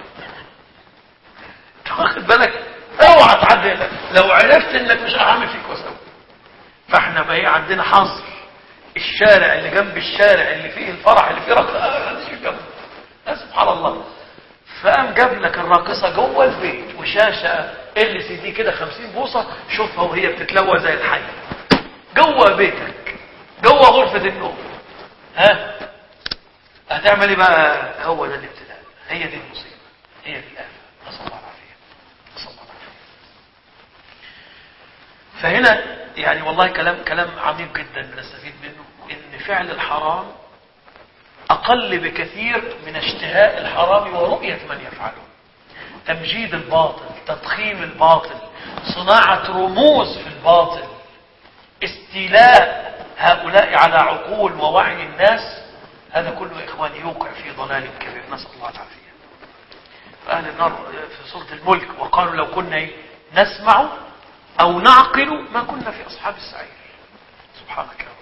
واخد بالك؟ اوعى تعدي، لو عرفت انك مش هعمل فيك وسوي. فاحنا بقى عندنا حظر، الشارع اللي جنب الشارع اللي فيه الفرح اللي فيه راقصه مش جنبه. سبحان الله. فقام جاب لك الراقصه جوه البيت وشاشه ال سي دي كده خمسين بوصه، شوفها وهي بتتلوى زي الحي جوه بيتك، جوه غرفه النوم. ها هتعمل ايه بقى؟ هو ده الابتلاء، هي دي المصيبه، هي دي الافه. نسال الله العافيه، نسال الله العافيه. فهنا يعني والله كلام كلام عميق جدا بنستفيد منه، ان فعل الحرام أقل بكثير من اشتهاء الحرام ورؤية من يفعله. تمجيد الباطل، تضخيم الباطل، صناعة رموز في الباطل، استيلاء هؤلاء على عقول ووعي الناس، هذا كله إخواني يوقع في ضلال كبير. نسأل الله العافية. فأهل النار في سورة الملك وقالوا لو كنا نسمع أو نعقل ما كنا في أصحاب السعير. سبحانك يا رب.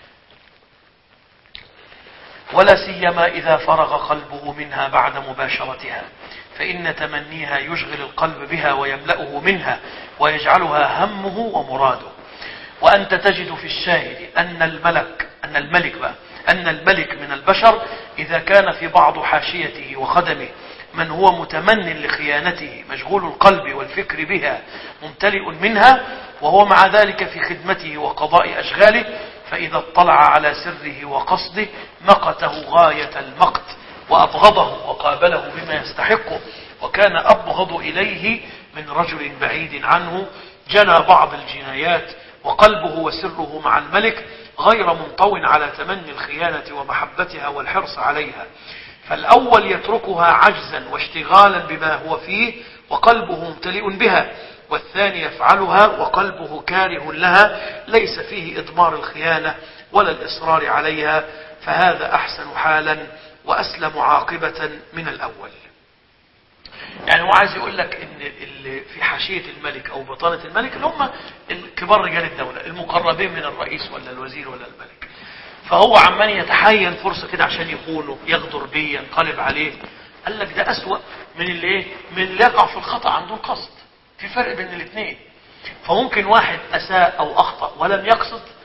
ولا سيما إذا فرغ قلبه منها بعد مباشرتها، فإن تمنيها يشغل القلب بها ويملأه منها ويجعلها همه ومراده. وأنت تجد في الشاهد أن الملك أن الملك بقى أن الملك من البشر إذا كان في بعض حاشيته وخدمه من هو متمن لخيانته مشغول القلب والفكر بها ممتلئ منها، وهو مع ذلك في خدمته وقضاء أشغاله، فإذا اطلع على سره وقصده مقته غاية المقت وأبغضه وقابله بما يستحقه، وكان أبغض إليه من رجل بعيد عنه جنى بعض الجنايات وقلبه وسره مع الملك غير منطو على تمني الخيانة ومحبتها والحرص عليها. فالأول يتركها عجزا واشتغالا بما هو فيه وقلبه ممتلئ بها، والثاني يفعلها وقلبه كاره لها ليس فيه إضمار الخيانة ولا الإصرار عليها، فهذا أحسن حالا وأسلم عاقبة من الأول. يعني هو عايز يقول لك ان اللي في حاشية الملك او بطانة الملك اللي هم كبار رجال الدولة المقربين من الرئيس ولا الوزير ولا الملك، فهو عمال يتحين فرصة كده عشان يخونه يغدر بيه ينقلب عليه. قال لك ده أسوأ من اللي ايه من اللي يقع في الخطأ عنده قصد. في فرق بين الاثنين. فممكن واحد أساء أو أخطأ ولم يقصد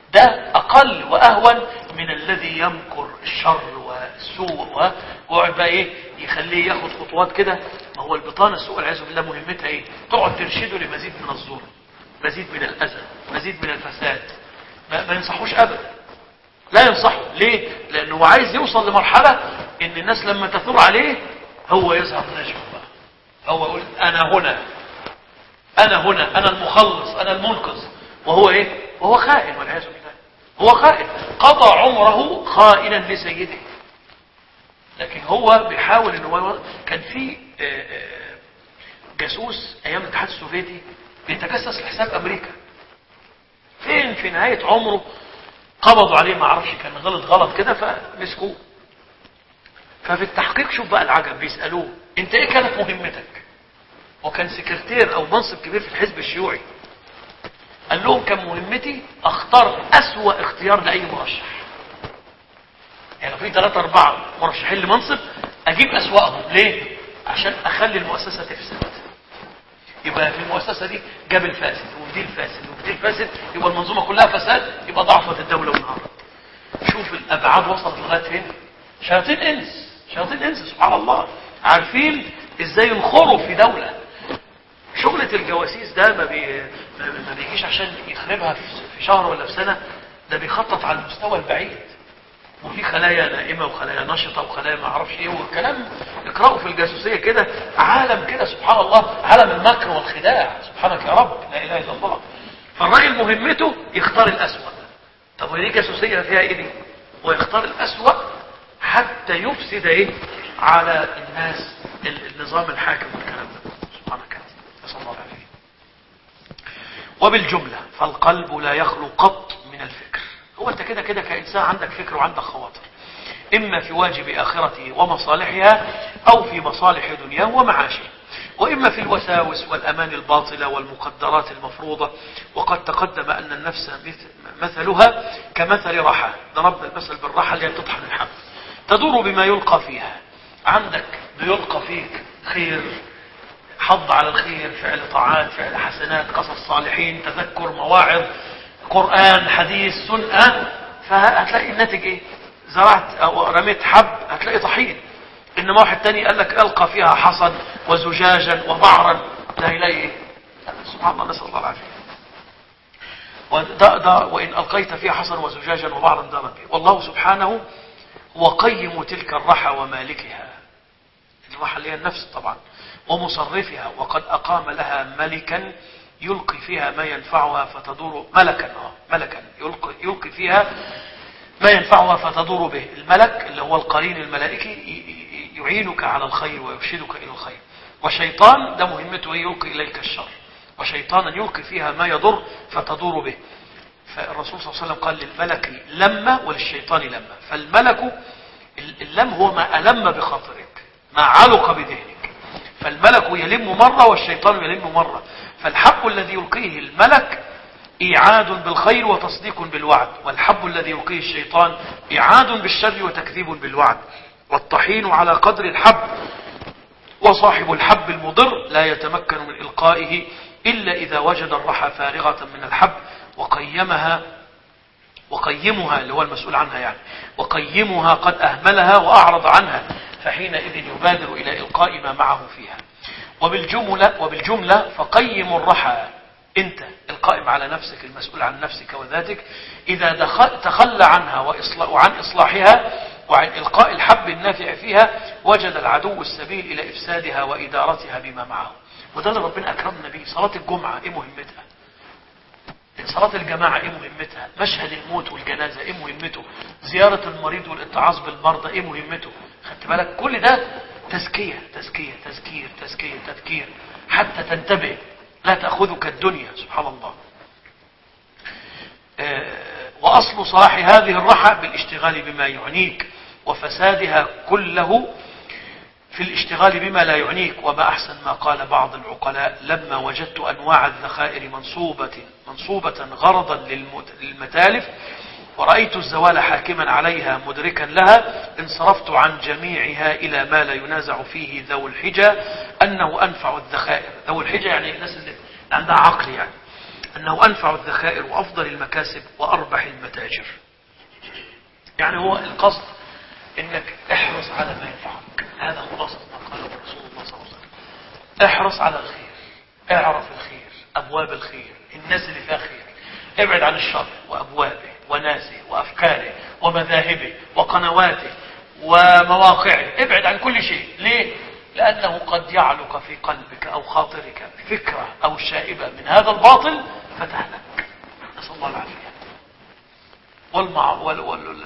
ده اقل واهون من الذي يمكر الشر والسوء ويقعد بقى ايه يخليه ياخد خطوات كده. ما هو البطانه السوء والعياذ بالله مهمتها ايه؟ تقعد ترشده لمزيد من الظلم، مزيد من الاذى، مزيد من الفساد. ما, ما ينصحوش ابدا، لا ينصحه. ليه؟ لانه هو عايز يوصل لمرحله ان الناس لما تثور عليه هو يظهر نجم بقى، هو يقول انا هنا انا هنا انا المخلص انا المنقذ، وهو ايه؟ وهو خائن والعياذ بالله. هو خائن، قضى عمره خائنا لسيده. لكن هو بيحاول ان هو كان في جاسوس ايام الاتحاد السوفيتي بيتجسس لحساب امريكا، فين في نهايه عمره قبضوا عليه، ما اعرفش كان غلط غلط كده فمسكوه. ففي التحقيق شوف بقى العجب، بيسالوه انت ايه كانت مهمتك؟ وكان سكرتير او منصب كبير في الحزب الشيوعي. قال لهم كان مهمتي اختار اسوأ اختيار لاي مرشح. يعني لو في ثلاثة أربعة مرشحين لمنصب أجيب أسوأهم. ليه؟ عشان أخلي المؤسسة تفسد. يبقى في المؤسسة دي جاب الفاسد وفي الفاسد وفي الفاسد، يبقى المنظومة كلها فساد، يبقى ضعفت الدولة وانهارت. شوف الأبعاد وصلت لغاية فين. شياطين إنس، شياطين إنس سبحان الله، عارفين إزاي ينخروا في دولة. شغلة الجواسيس ده ما, بي... ما بيجيش عشان يخربها في شهر ولا في سنة، ده بيخطط على المستوى البعيد. وفي خلايا نائمة وخلايا نشطة وخلايا ما اعرفش ايه والكلام. اقرأوا في الجاسوسية كده، عالم كده سبحان الله، عالم المكر والخداع. سبحانك يا رب، لا اله الا الله. فالراجل مهمته يختار الأسوأ. طب ودي جاسوسية فيها ايه دي؟ ويختار الأسوأ حتى يفسد ايه على الناس النظام الحاكم والكلام ده. سبحانك يا رب، نسأل الله العافية. وبالجملة فالقلب لا يخلو قط من الفكر. هو انت كده كده كإنسان عندك فكر وعندك خواطر، إما في واجب آخرته ومصالحها أو في مصالح دنياه ومعاشه، وإما في الوساوس والأمان الباطلة والمقدرات المفروضة. وقد تقدم أن النفس مثلها كمثل رحى، ضربنا المثل بالرحى اللي تطحن الحب، تدور بما يلقى فيها. عندك بيلقى فيك خير، حض على الخير، فعل طاعات، فعل حسنات، قصص صالحين، تذكر، مواعظ، قرآن، حديث، سنة، فهتلاقي الناتج ايه؟ زرعت او رميت حب هتلاقي طحين. انما واحد تاني قال لك القى فيها حصد وزجاجا وبعرا، ده هيلاقي ايه؟ سبحان الله، نسأل الله العافية. وإن ألقيت فيها حصن وزجاجا وبعرا ده ربي. والله سبحانه هو قيم تلك الرحى ومالكها، الرحى اللي هي النفس طبعا، ومصرفها، وقد أقام لها ملكا يلقي فيها ما ينفعها فتدور ملكا اه ملكا يلقي, يلقي فيها ما ينفعها فتدور به. الملك اللي هو القرين الملائكي يعينك على الخير ويرشدك إلى الخير. وشيطان ده مهمته يلقي إليك الشر، وشيطانا يلقي فيها ما يضر فتدور به. فالرسول صلى الله عليه وسلم قال للملك لما وللشيطان لما. فالملك اللم هو ما ألم بخاطرك، ما علق بذهنك. فالملك يلم مرة والشيطان يلم مرة. فالحب الذي يلقيه الملك إيعاد بالخير وتصديق بالوعد، والحب الذي يلقيه الشيطان إيعاد بالشر وتكذيب بالوعد. والطحين على قدر الحب، وصاحب الحب المضر لا يتمكن من إلقائه إلا إذا وجد الرحى فارغة من الحب وقيمها وقيمها اللي هو المسؤول عنها يعني وقيمها قد أهملها وأعرض عنها، فحينئذ يبادر إلى إلقاء ما معه فيها. وبالجملة, وبالجملة فقيم الرحى، أنت القائم على نفسك المسؤول عن نفسك وذاتك، إذا دخل تخلى عنها وعن إصلاحها وعن إلقاء الحب النافع فيها وجد العدو السبيل إلى إفسادها وإدارتها بما معه. وده اللي ربنا أكرمنا به. صلاة الجمعة إيه مهمتها؟ صلاة الجماعة إيه مهمتها؟ مشهد الموت والجنازة إيه مهمته؟ زيارة المريض والاتعاظ بالمرضى إيه مهمته؟ خدت بالك؟ كل ده تزكية تزكية تذكير تزكية تذكير حتى تنتبه، لا تأخذك الدنيا. سبحان الله. وأصل صلاح هذه الرحى بالاشتغال بما يعنيك، وفسادها كله في الاشتغال بما لا يعنيك. وما أحسن ما قال بعض العقلاء: لما وجدت أنواع الذخائر منصوبة, منصوبة غرضا للمتالف ورأيت الزوال حاكما عليها مدركا لها، انصرفت عن جميعها إلى ما لا ينازع فيه ذو الحجة أنه أنفع الذخائر. ذو الحجة يعني الناس اللي عندها عقل، يعني أنه أنفع الذخائر وأفضل المكاسب وأربح المتاجر. يعني هو القصد أنك احرص على ما ينفعك. هذا خلاصة ما قاله رسول الله صلى الله عليه وسلم. احرص على الخير، اعرف الخير، أبواب الخير، الناس اللي فيها خير، ابعد عن الشر وأبوابه وناسه وأفكاره ومذاهبه وقنواته ومواقعه. ابعد عن كل شيء. ليه؟ لأنه قد يعلق في قلبك أو خاطرك فكرة أو شائبة من هذا الباطل فتهلك. نسأل الله العافية. والمع... وال... وال...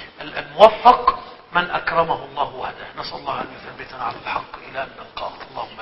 الموفق من أكرمه الله وهداه. نسأل الله أن يثبتنا على الحق إلى أن نلقاه. اللهم